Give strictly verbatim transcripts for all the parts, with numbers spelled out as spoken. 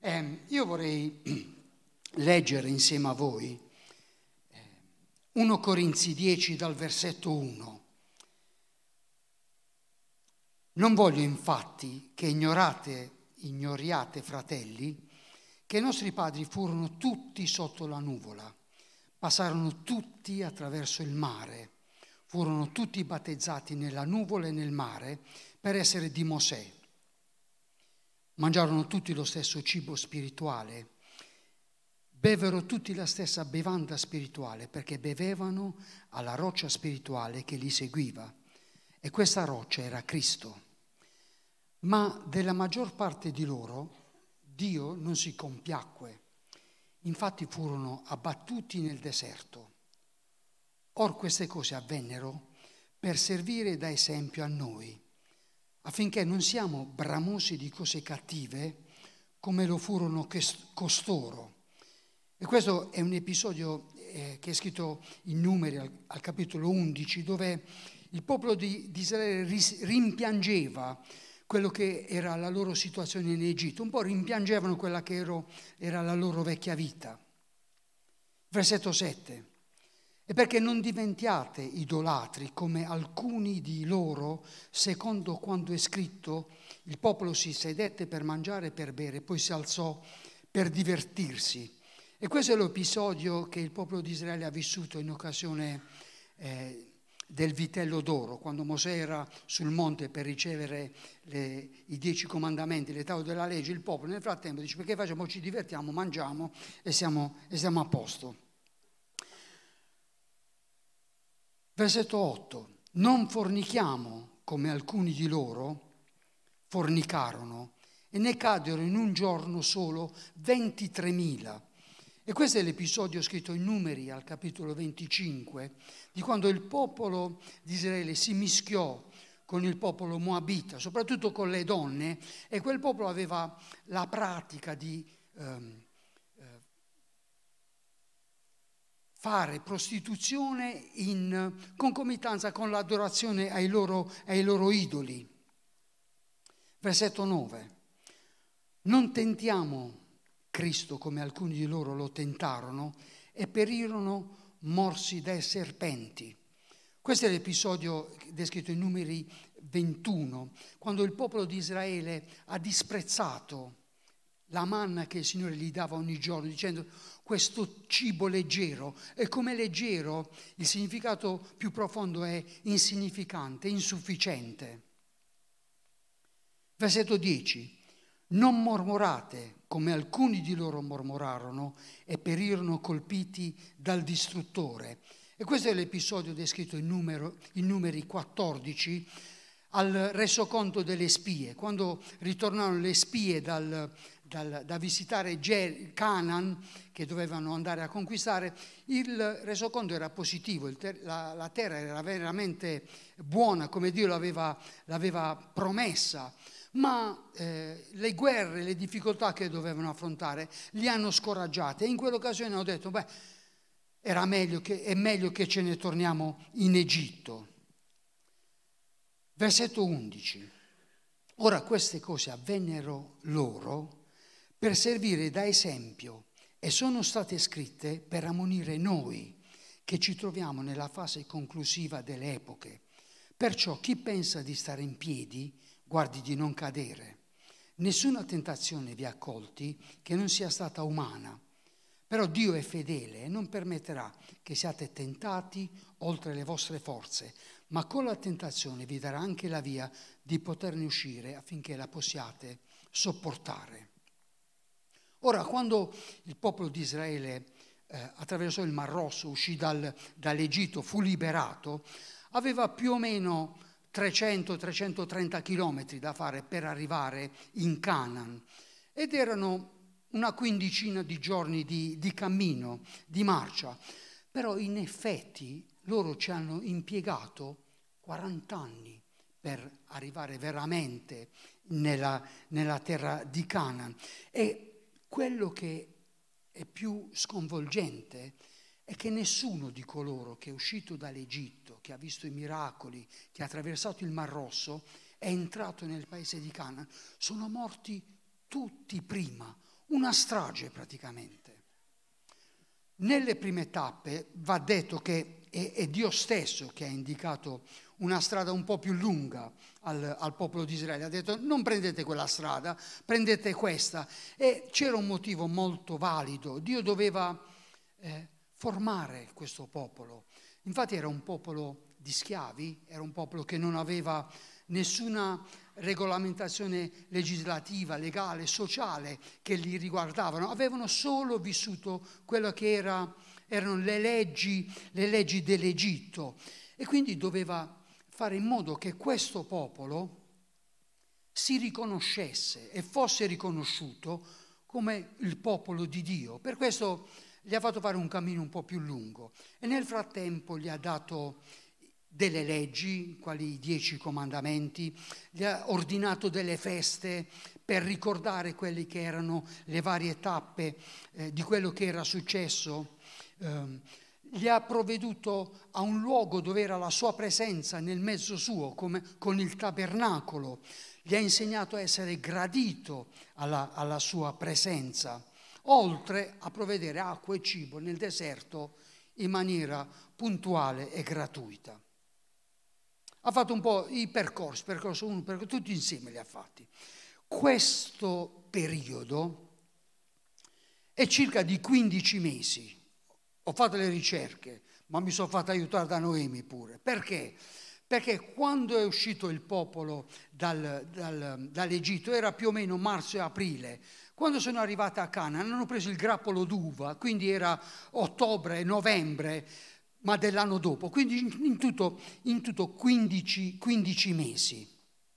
Eh, io vorrei leggere insieme a voi eh, primo Corinzi dieci dal versetto uno. Non voglio infatti che ignorate, ignoriate, fratelli, che i nostri padri furono tutti sotto la nuvola, passarono tutti attraverso il mare, furono tutti battezzati nella nuvola e nel mare per essere di Mosè. Mangiarono tutti lo stesso cibo spirituale, bevero tutti la stessa bevanda spirituale, perché bevevano alla roccia spirituale che li seguiva, e questa roccia era Cristo. Ma della maggior parte di loro Dio non si compiacque, infatti furono abbattuti nel deserto. Or queste cose avvennero per servire da esempio a noi, affinché non siamo bramosi di cose cattive come lo furono costoro. E questo è un episodio eh, che è scritto in Numeri al, al capitolo undici, dove il popolo di, di Israele ris, rimpiangeva quello che era la loro situazione in Egitto, un po' rimpiangevano quella che ero, era la loro vecchia vita. Versetto sette. E perché non diventiate idolatri come alcuni di loro, secondo quanto è scritto, il popolo si sedette per mangiare e per bere, poi si alzò per divertirsi. E questo è l'episodio che il popolo di Israele ha vissuto in occasione eh, del vitello d'oro, quando Mosè era sul monte per ricevere le, i dieci comandamenti, le tavole della legge. Il popolo nel frattempo dice: perché facciamo? Ci divertiamo, mangiamo e siamo, e siamo a posto. Versetto otto. Non fornichiamo come alcuni di loro fornicarono e ne caddero in un giorno solo ventitremila. E questo è l'episodio scritto in Numeri al capitolo venticinque, di quando il popolo di Israele si mischiò con il popolo moabita, soprattutto con le donne, e quel popolo aveva la pratica di ehm, fare prostituzione in concomitanza con l'adorazione ai loro, ai loro idoli. Versetto nove. Non tentiamo Cristo come alcuni di loro lo tentarono e perirono morsi dai serpenti. Questo è l'episodio descritto in Numeri ventuno, quando il popolo di Israele ha disprezzato la manna che il Signore gli dava ogni giorno, dicendo: questo cibo leggero. E come leggero, il significato più profondo è insignificante, insufficiente. Versetto dieci. Non mormorate come alcuni di loro mormorarono e perirono colpiti dal distruttore. E questo è l'episodio descritto in, numero, in Numeri quattordici, al resoconto delle spie. Quando ritornarono le spie dal, dal, da visitare Canaan, che dovevano andare a conquistare, il resoconto era positivo, il ter- la, la terra era veramente buona come Dio l'aveva, l'aveva promessa. Ma eh, le guerre, le difficoltà che dovevano affrontare li hanno scoraggiati, e in quell'occasione hanno detto: beh, era meglio che, è meglio che ce ne torniamo in Egitto. Versetto undici. Ora queste cose avvennero loro per servire da esempio e sono state scritte per ammonire noi che ci troviamo nella fase conclusiva delle epoche. Perciò chi pensa di stare in piedi guardi di non cadere. Nessuna tentazione vi ha colti che non sia stata umana, però Dio è fedele e non permetterà che siate tentati oltre le vostre forze, ma con la tentazione vi darà anche la via di poterne uscire affinché la possiate sopportare. Ora, quando il popolo di Israele eh, attraversò il Mar Rosso, uscì dal, dall'Egitto, fu liberato, aveva più o meno trecento trecentotrenta chilometri da fare per arrivare in Canaan, ed erano una quindicina di giorni di, di cammino, di marcia. Però in effetti loro ci hanno impiegato quaranta anni per arrivare veramente nella, nella terra di Canaan. E quello che è più sconvolgente è che nessuno di coloro che è uscito dall'Egitto, che ha visto i miracoli, che ha attraversato il Mar Rosso, è entrato nel paese di Canaan. Sono morti tutti prima, una strage praticamente. Nelle prime tappe va detto che è, è Dio stesso che ha indicato una strada un po' più lunga al, al popolo di Israele. Ha detto non prendete quella strada, prendete questa. E c'era un motivo molto valido. Dio doveva eh, formare questo popolo. Infatti era un popolo di schiavi, era un popolo che non aveva nessuna regolamentazione legislativa, legale, sociale che li riguardavano. Avevano solo vissuto quello che era, erano le leggi, le leggi dell'Egitto. E quindi doveva fare in modo che questo popolo si riconoscesse e fosse riconosciuto come il popolo di Dio. Per questo gli ha fatto fare un cammino un po' più lungo e nel frattempo gli ha dato delle leggi, quali i dieci comandamenti, gli ha ordinato delle feste per ricordare quelle che erano le varie tappe eh, di quello che era successo. Eh, gli ha provveduto a un luogo dove era la sua presenza nel mezzo suo, come con il tabernacolo. Gli ha insegnato a essere gradito alla, alla sua presenza, oltre a provvedere acqua e cibo nel deserto in maniera puntuale e gratuita. Ha fatto un po' i percorsi, percorso uno, percorso, tutti insieme li ha fatti. Questo periodo è circa di quindici mesi. Ho fatto le ricerche, ma mi sono fatto aiutare da Noemi pure. Perché? Perché quando è uscito il popolo dal, dal, dall'Egitto era più o meno marzo e aprile. Quando sono arrivati a Canaan hanno preso il grappolo d'uva, quindi era ottobre, novembre, ma dell'anno dopo. Quindi in tutto, in tutto quindici, quindici mesi.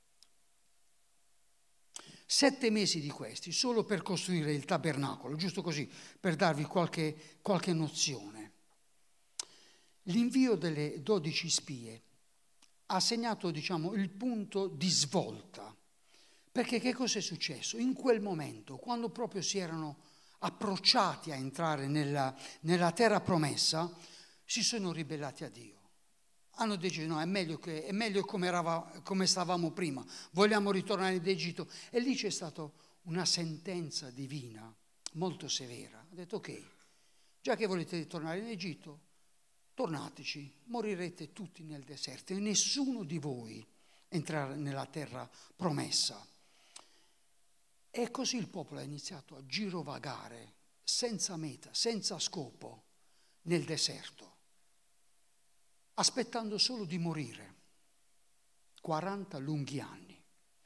Sette mesi di questi solo per costruire il tabernacolo, giusto così, per darvi qualche, qualche nozione. L'invio delle dodici spie ha segnato, diciamo, il punto di svolta. Perché che cosa è successo? In quel momento, quando proprio si erano approcciati a entrare nella, nella terra promessa, si sono ribellati a Dio. Hanno deciso, no, è meglio, che, è meglio come, erava, come stavamo prima, vogliamo ritornare in Egitto. E lì c'è stata una sentenza divina molto severa. Ha detto, ok, già che volete tornare in Egitto, tornateci, morirete tutti nel deserto e nessuno di voi entrerà nella terra promessa. E così il popolo ha iniziato a girovagare senza meta, senza scopo, nel deserto, aspettando solo di morire. quaranta lunghi anni.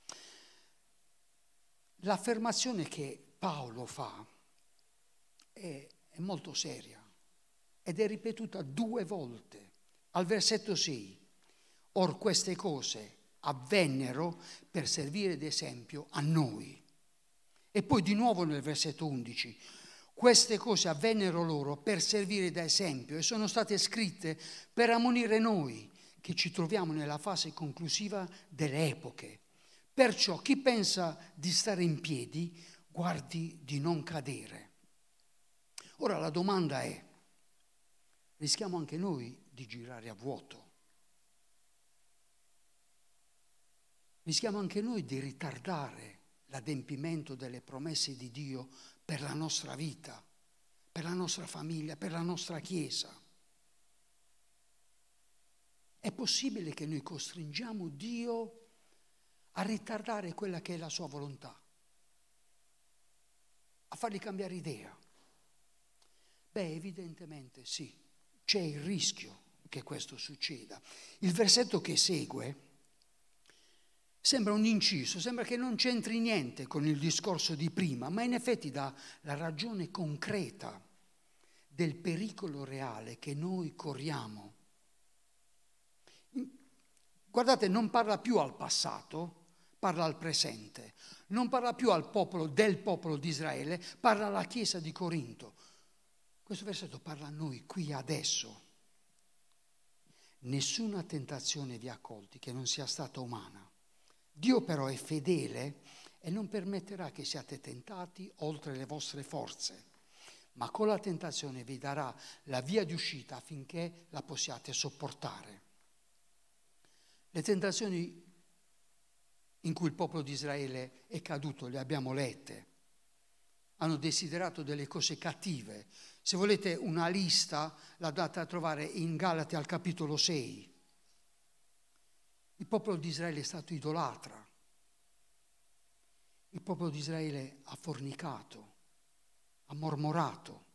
L'affermazione che Paolo fa è, è molto seria ed è ripetuta due volte. Al versetto sei, or queste cose avvennero per servire d'esempio a noi. E poi di nuovo nel versetto undici, queste cose avvennero loro per servire da esempio e sono state scritte per ammonire noi che ci troviamo nella fase conclusiva delle epoche. Perciò chi pensa di stare in piedi, guardi di non cadere. Ora la domanda è, rischiamo anche noi di girare a vuoto? Rischiamo anche noi di ritardare l'adempimento delle promesse di Dio per la nostra vita, per la nostra famiglia, per la nostra Chiesa? È possibile che noi costringiamo Dio a ritardare quella che è la sua volontà, a fargli cambiare idea? Beh, evidentemente sì, c'è il rischio che questo succeda. Il versetto che segue sembra un inciso, sembra che non c'entri niente con il discorso di prima, ma in effetti dà la ragione concreta del pericolo reale che noi corriamo. Guardate, non parla più al passato, parla al presente. Non parla più al popolo, del popolo di Israele, parla alla Chiesa di Corinto. Questo versetto parla a noi qui adesso. Nessuna tentazione vi ha colti che non sia stata umana. Dio però è fedele e non permetterà che siate tentati oltre le vostre forze, ma con la tentazione vi darà la via di uscita affinché la possiate sopportare. Le tentazioni in cui il popolo di Israele è caduto le abbiamo lette. hanno desiderato delle cose cattive. Se volete una lista, la andate a trovare in Galati al capitolo sei. Il popolo di Israele è stato idolatra. Il popolo di Israele ha fornicato, ha mormorato.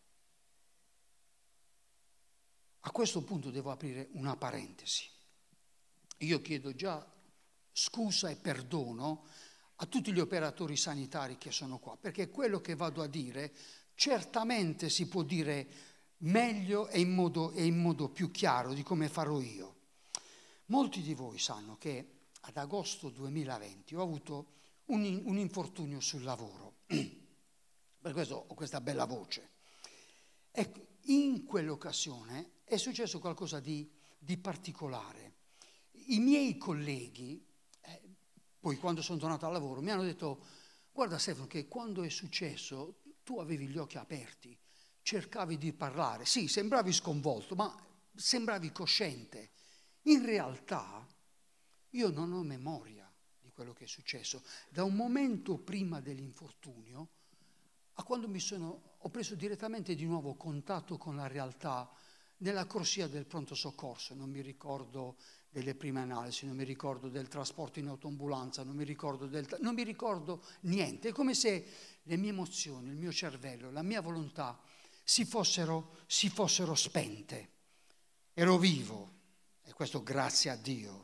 A questo punto devo aprire una parentesi. Io chiedo già scusa e perdono a tutti gli operatori sanitari che sono qua, perché quello che vado a dire certamente si può dire meglio e in modo, e in modo più chiaro di come farò io. Molti di voi sanno che ad agosto duemilaventi ho avuto un, un infortunio sul lavoro, per questo ho questa bella voce. E in quell'occasione è successo qualcosa di, di particolare. I miei colleghi, eh, poi quando sono tornato al lavoro, mi hanno detto: guarda Stefano, che quando è successo tu avevi gli occhi aperti, cercavi di parlare, sì, sembravi sconvolto, ma sembravi cosciente. In realtà io non ho memoria di quello che è successo. Da un momento prima dell'infortunio a quando mi sono, ho preso direttamente di nuovo contatto con la realtà nella corsia del pronto soccorso. Non mi ricordo delle prime analisi, non mi ricordo del trasporto in autoambulanza, non mi ricordo del, non mi ricordo niente. È come se le mie emozioni, il mio cervello, la mia volontà si fossero, si fossero spente. Ero vivo, e questo grazie a Dio,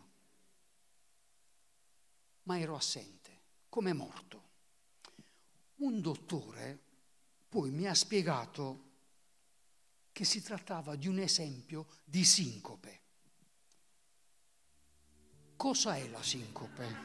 ma ero assente, come morto. Un dottore poi mi ha spiegato che si trattava di un esempio di sincope. Cosa è la sincope?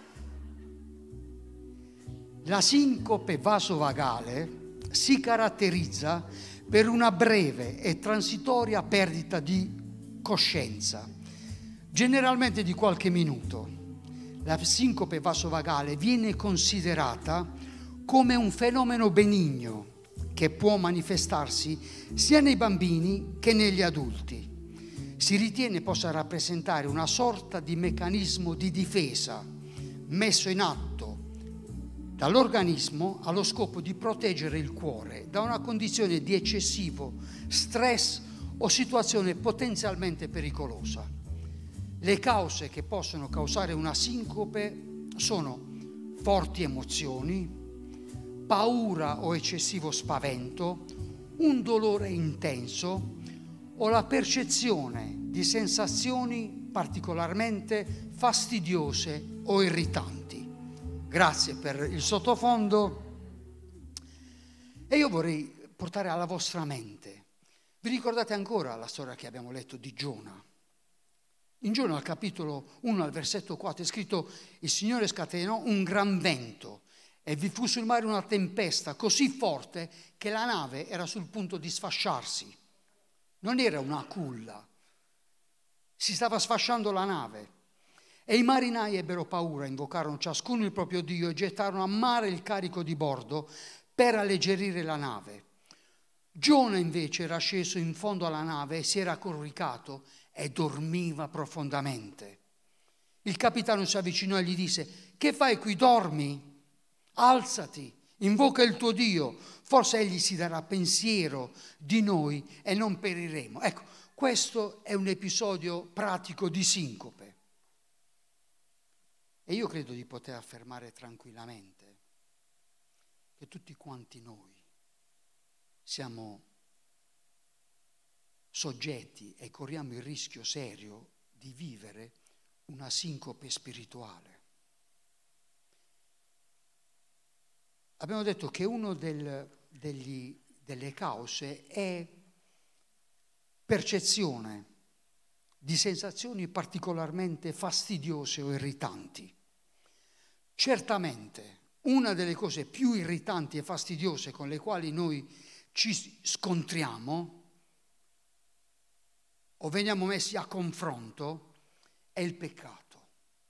La sincope vasovagale si caratterizza per una breve e transitoria perdita di coscienza, generalmente di qualche minuto. La sincope vasovagale viene considerata come un fenomeno benigno che può manifestarsi sia nei bambini che negli adulti. Si ritiene possa rappresentare una sorta di meccanismo di difesa messo in atto dall'organismo allo scopo di proteggere il cuore da una condizione di eccessivo stress o situazione potenzialmente pericolosa. Le cause che possono causare una sincope sono forti emozioni, paura o eccessivo spavento, un dolore intenso o la percezione di sensazioni particolarmente fastidiose o irritanti. Grazie per il sottofondo. E io vorrei portare alla vostra mente. Vi ricordate ancora la storia che abbiamo letto di Giona? In Giona, al capitolo uno, al versetto quattro, è scritto: il Signore scatenò un gran vento e vi fu sul mare una tempesta così forte che la nave era sul punto di sfasciarsi. Non era una culla, si stava sfasciando la nave. E i marinai ebbero paura, invocarono ciascuno il proprio Dio e gettarono a mare il carico di bordo per alleggerire la nave. Giona invece era sceso in fondo alla nave e si era corricato e dormiva profondamente. Il capitano si avvicinò e gli disse: che fai qui, dormi? Alzati, invoca il tuo Dio, forse egli si darà pensiero di noi e non periremo. Ecco, questo è un episodio pratico di sincope. E io credo di poter affermare tranquillamente che tutti quanti noi siamo soggetti e corriamo il rischio serio di vivere una sincope spirituale. Abbiamo detto che una del, delle cause è percezione di sensazioni particolarmente fastidiose o irritanti. Certamente una delle cose più irritanti e fastidiose con le quali noi ci scontriamo o veniamo messi a confronto è il peccato.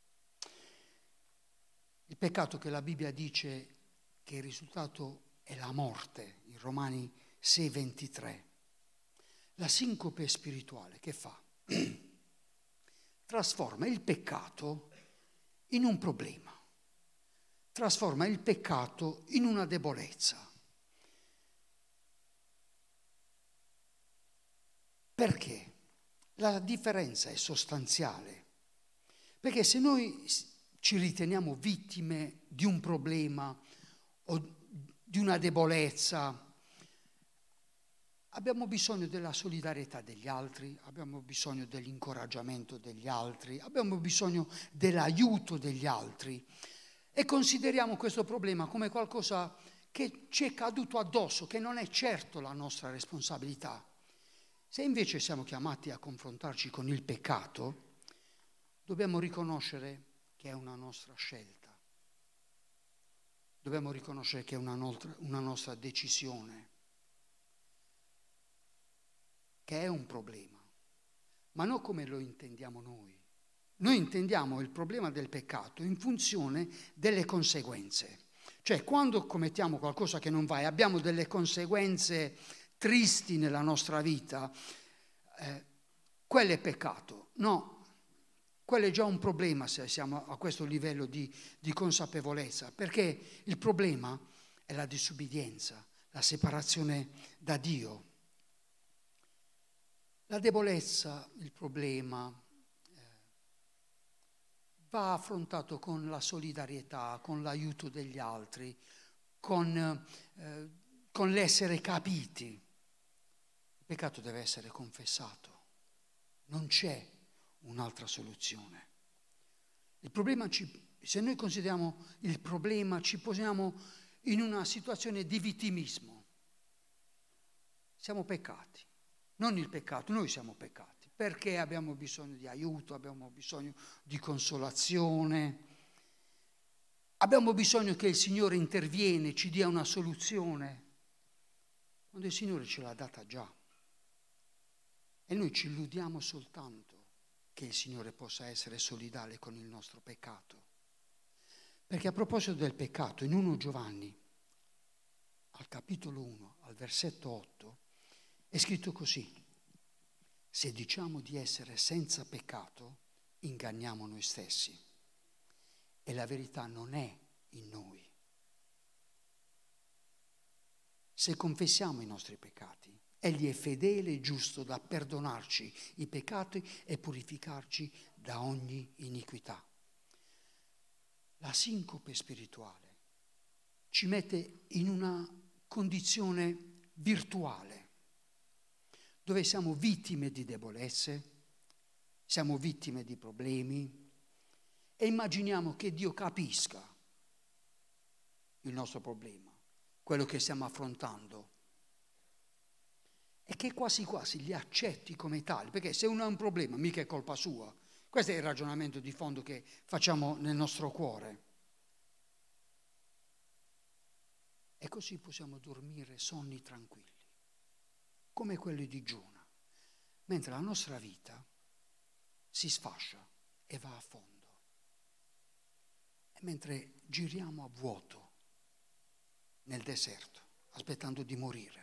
Il peccato che la Bibbia dice che il risultato è la morte, in Romani sei ventitré. La sincope spirituale che fa? Trasforma il peccato in un problema, trasforma il peccato in una debolezza. Perché? La differenza è sostanziale. Perché se noi ci riteniamo vittime di un problema o di una debolezza, abbiamo bisogno della solidarietà degli altri, abbiamo bisogno dell'incoraggiamento degli altri, abbiamo bisogno dell'aiuto degli altri e consideriamo questo problema come qualcosa che ci è caduto addosso, che non è certo la nostra responsabilità. Se invece siamo chiamati a confrontarci con il peccato, dobbiamo riconoscere che è una nostra scelta, dobbiamo riconoscere che è una nostra, una nostra decisione, che è un problema, ma non come lo intendiamo noi. Noi intendiamo il problema del peccato in funzione delle conseguenze. Cioè, quando commettiamo qualcosa che non va e abbiamo delle conseguenze tristi nella nostra vita, eh, quello è peccato. No, quello è già un problema se siamo a questo livello di, di consapevolezza, perché il problema è la disubbidienza, la separazione da Dio. La debolezza, il problema, eh, va affrontato con la solidarietà, con l'aiuto degli altri, con, eh, con l'essere capiti. Il peccato deve essere confessato, non c'è un'altra soluzione. Il problema, ci, se noi consideriamo il problema, ci posiamo in una situazione di vittimismo. Siamo peccati. Non il peccato, noi siamo peccati, perché abbiamo bisogno di aiuto, abbiamo bisogno di consolazione, abbiamo bisogno che il Signore interviene, ci dia una soluzione, quando il Signore ce l'ha data già. E noi ci illudiamo soltanto che il Signore possa essere solidale con il nostro peccato. Perché a proposito del peccato, in primo Giovanni, al capitolo uno, al versetto otto, è scritto così: se diciamo di essere senza peccato, inganniamo noi stessi e la verità non è in noi. Se confessiamo i nostri peccati, Egli è fedele e giusto da perdonarci i peccati e purificarci da ogni iniquità. La sincope spirituale ci mette in una condizione virtuale, dove siamo vittime di debolezze, siamo vittime di problemi e immaginiamo che Dio capisca il nostro problema, quello che stiamo affrontando, e che quasi quasi li accetti come tali, perché se uno ha un problema mica è colpa sua. Questo è il ragionamento di fondo che facciamo nel nostro cuore. E così possiamo dormire sonni tranquilli, come quelli di Giona, mentre la nostra vita si sfascia e va a fondo. E mentre giriamo a vuoto nel deserto, aspettando di morire.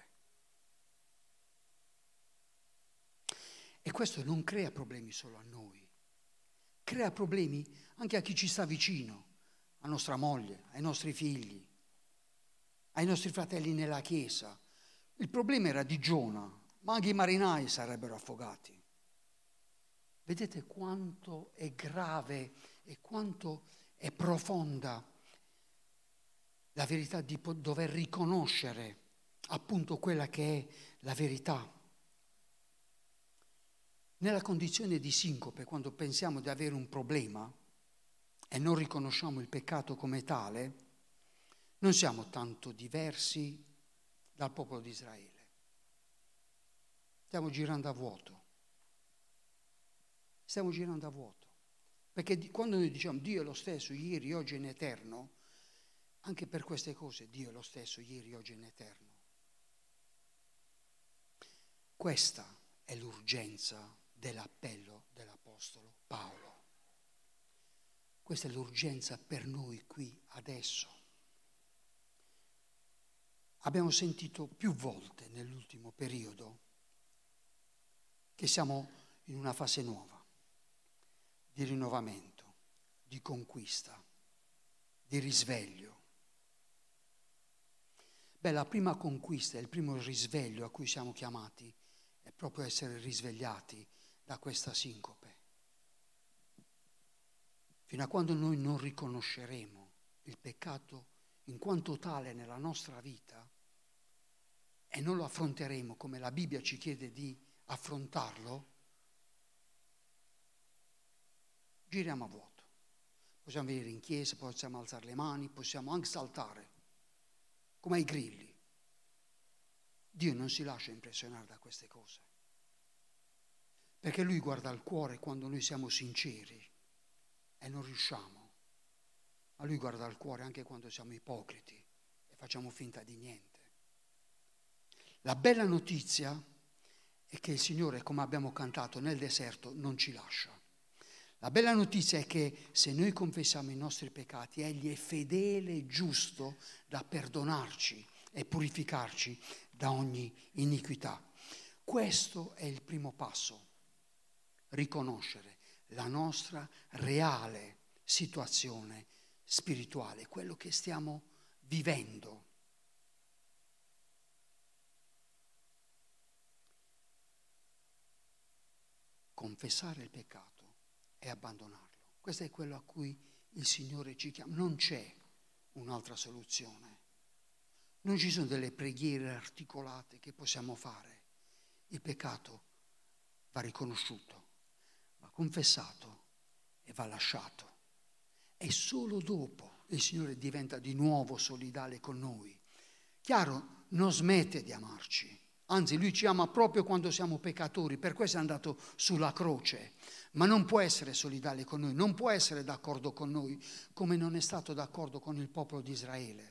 E questo non crea problemi solo a noi, crea problemi anche a chi ci sta vicino, a nostra moglie, ai nostri figli, ai nostri fratelli nella chiesa. Il problema era di Giona, ma anche i marinai sarebbero affogati. Vedete quanto è grave e quanto è profonda la verità di dover riconoscere appunto quella che è la verità. Nella condizione di sincope, quando pensiamo di avere un problema e non riconosciamo il peccato come tale, non siamo tanto diversi dal popolo di Israele. Stiamo girando a vuoto. Stiamo girando a vuoto. Perché quando noi diciamo Dio è lo stesso ieri, oggi e in eterno, anche per queste cose Dio è lo stesso ieri, oggi e in eterno. Questa è l'urgenza dell'appello dell'Apostolo Paolo. Questa è l'urgenza per noi qui adesso. Abbiamo sentito più volte nell'ultimo periodo che siamo in una fase nuova, di rinnovamento, di conquista, di risveglio. Beh, la prima conquista, il primo risveglio a cui siamo chiamati è proprio essere risvegliati da questa sincope. Fino a quando noi non riconosceremo il peccato in quanto tale nella nostra vita e non lo affronteremo come la Bibbia ci chiede di affrontarlo, giriamo a vuoto. Possiamo venire in chiesa, possiamo alzare le mani, possiamo anche saltare, come ai grilli. Dio non si lascia impressionare da queste cose, perché Lui guarda il cuore quando noi siamo sinceri e non riusciamo, ma Lui guarda il cuore anche quando siamo ipocriti e facciamo finta di niente. La bella notizia è che il Signore, come abbiamo cantato nel deserto, non ci lascia. La bella notizia è che se noi confessiamo i nostri peccati, Egli è fedele e giusto da perdonarci e purificarci da ogni iniquità. Questo è il primo passo, riconoscere la nostra reale situazione spirituale, quello che stiamo vivendo. Confessare il peccato e abbandonarlo. Questo è quello a cui il Signore ci chiama. Non c'è un'altra soluzione. Non ci sono delle preghiere articolate che possiamo fare. Il peccato va riconosciuto, va confessato e va lasciato. E solo dopo il Signore diventa di nuovo solidale con noi. Chiaro, non smette di amarci. Anzi, Lui ci ama proprio quando siamo peccatori, per questo è andato sulla croce. Ma non può essere solidale con noi, non può essere d'accordo con noi, come non è stato d'accordo con il popolo di Israele.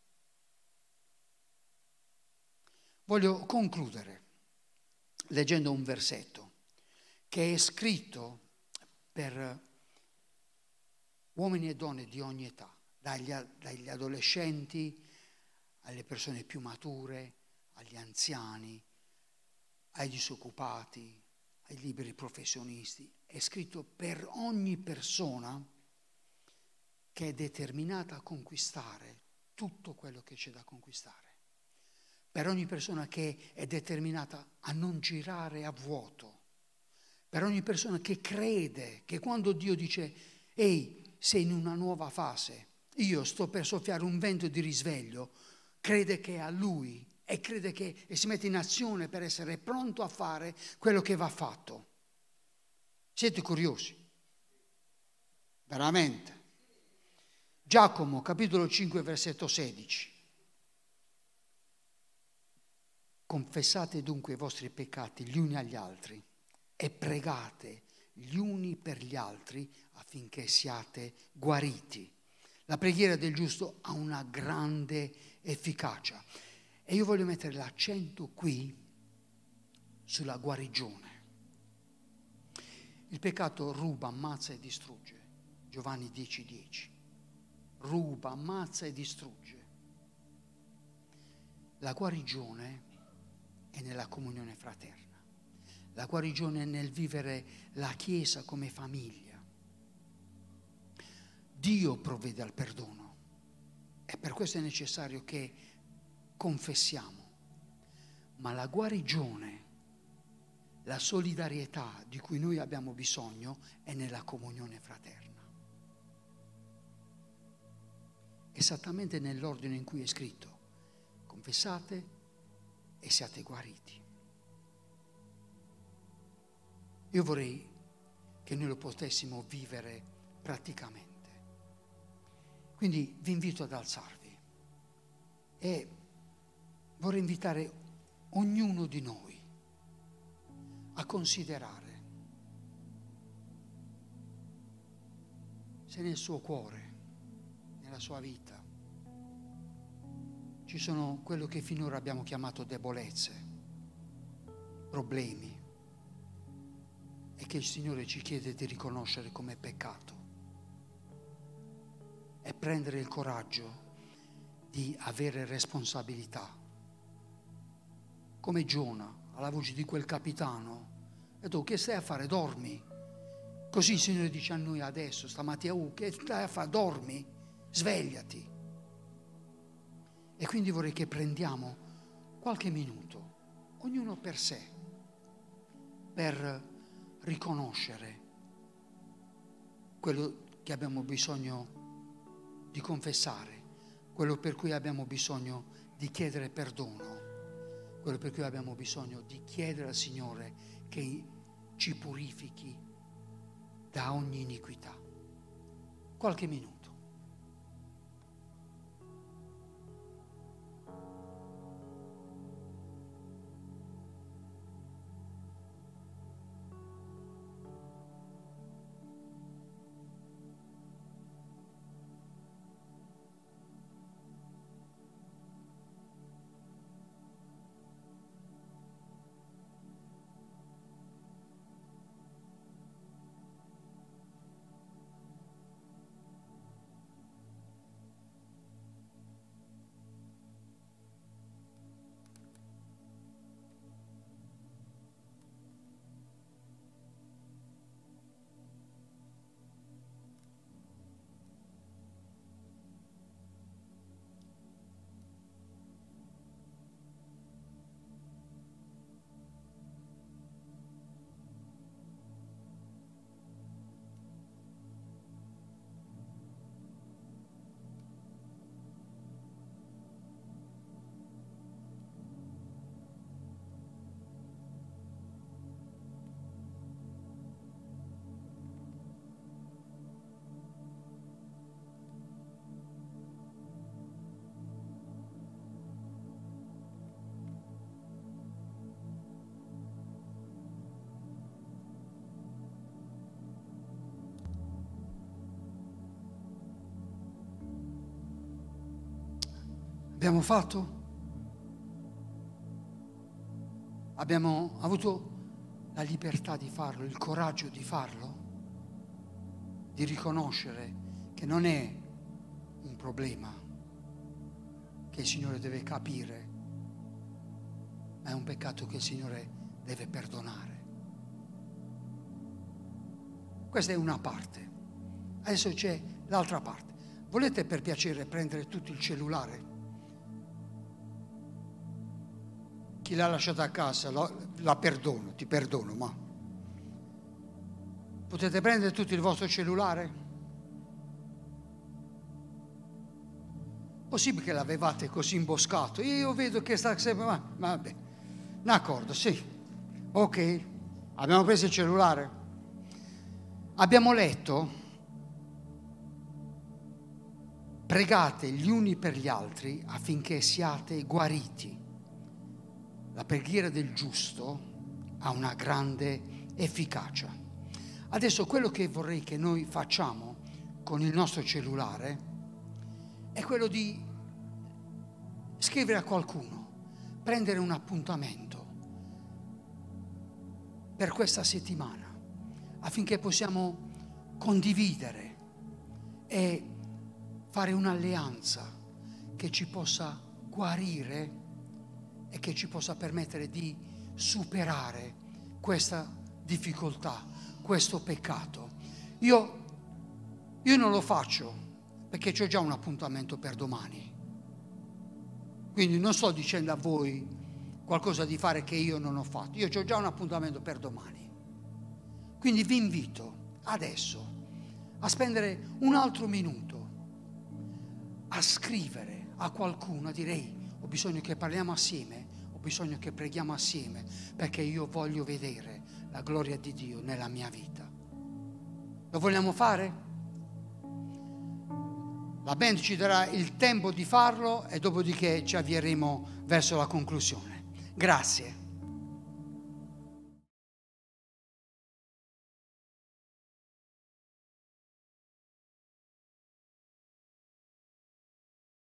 Voglio concludere leggendo un versetto che è scritto per uomini e donne di ogni età, dagli, dagli adolescenti alle persone più mature, agli anziani, ai disoccupati, ai liberi professionisti. È scritto per ogni persona che è determinata a conquistare tutto quello che c'è da conquistare. Per ogni persona che è determinata a non girare a vuoto. Per ogni persona che crede che quando Dio dice «Ehi, sei in una nuova fase, io sto per soffiare un vento di risveglio», crede che è a Lui e crede che e si mette in azione per essere pronto a fare quello che va fatto. Siete curiosi? Veramente? Giacomo, capitolo cinque, versetto sedici. Confessate dunque i vostri peccati gli uni agli altri e pregate gli uni per gli altri affinché siate guariti. La preghiera del giusto ha una grande efficacia. E io voglio mettere l'accento qui sulla guarigione. Il peccato ruba, ammazza e distrugge. Giovanni dieci dieci. Ruba, ammazza e distrugge. La guarigione è nella comunione fraterna. La guarigione è nel vivere la Chiesa come famiglia. Dio provvede al perdono e per questo è necessario che confessiamo. Ma la guarigione, la solidarietà di cui noi abbiamo bisogno è nella comunione fraterna. Esattamente nell'ordine in cui è scritto: confessate e siate guariti. Io vorrei che noi lo potessimo vivere praticamente. Quindi vi invito ad alzarvi e vorrei invitare ognuno di noi a considerare se nel suo cuore, nella sua vita, ci sono quello che finora abbiamo chiamato debolezze, problemi, e che il Signore ci chiede di riconoscere come peccato e prendere il coraggio di avere responsabilità. Come Giona, alla voce di quel capitano, ha detto: che stai a fare? Dormi. Così il Signore dice a noi adesso, stamattina: oh, che stai a fare? Dormi, svegliati. E quindi vorrei che prendiamo qualche minuto, ognuno per sé, per riconoscere quello che abbiamo bisogno di confessare, quello per cui abbiamo bisogno di chiedere perdono, quello per cui abbiamo bisogno di chiedere al Signore che ci purifichi da ogni iniquità. Qualche minuto. Abbiamo fatto? Abbiamo avuto la libertà di farlo, il coraggio di farlo, di riconoscere che non è un problema che il Signore deve capire, ma è un peccato che il Signore deve perdonare. Questa è una parte. Adesso c'è l'altra parte. Volete per piacere prendere tutto il cellulare? Chi l'ha lasciata a casa, la, la perdono, ti perdono, ma potete prendere tutto il vostro cellulare? Possibile che l'avevate così imboscato? Io vedo che sta sempre, ma vabbè, d'accordo, sì, ok, abbiamo preso il cellulare, abbiamo letto, pregate gli uni per gli altri affinché siate guariti. La preghiera del giusto ha una grande efficacia. Adesso quello che vorrei che noi facciamo con il nostro cellulare è quello di scrivere a qualcuno, prendere un appuntamento per questa settimana affinché possiamo condividere e fare un'alleanza che ci possa guarire e che ci possa permettere di superare questa difficoltà, questo peccato. Io, io non lo faccio perché c'ho già un appuntamento per domani. Quindi non sto dicendo a voi qualcosa di fare che io non ho fatto. Io ho già un appuntamento per domani. Quindi vi invito adesso a spendere un altro minuto a scrivere a qualcuno, a dire: ehi, ho bisogno che parliamo assieme, ho bisogno che preghiamo assieme, perché io voglio vedere la gloria di Dio nella mia vita. Lo vogliamo fare? La band ci darà il tempo di farlo e dopodiché ci avvieremo verso la conclusione. Grazie.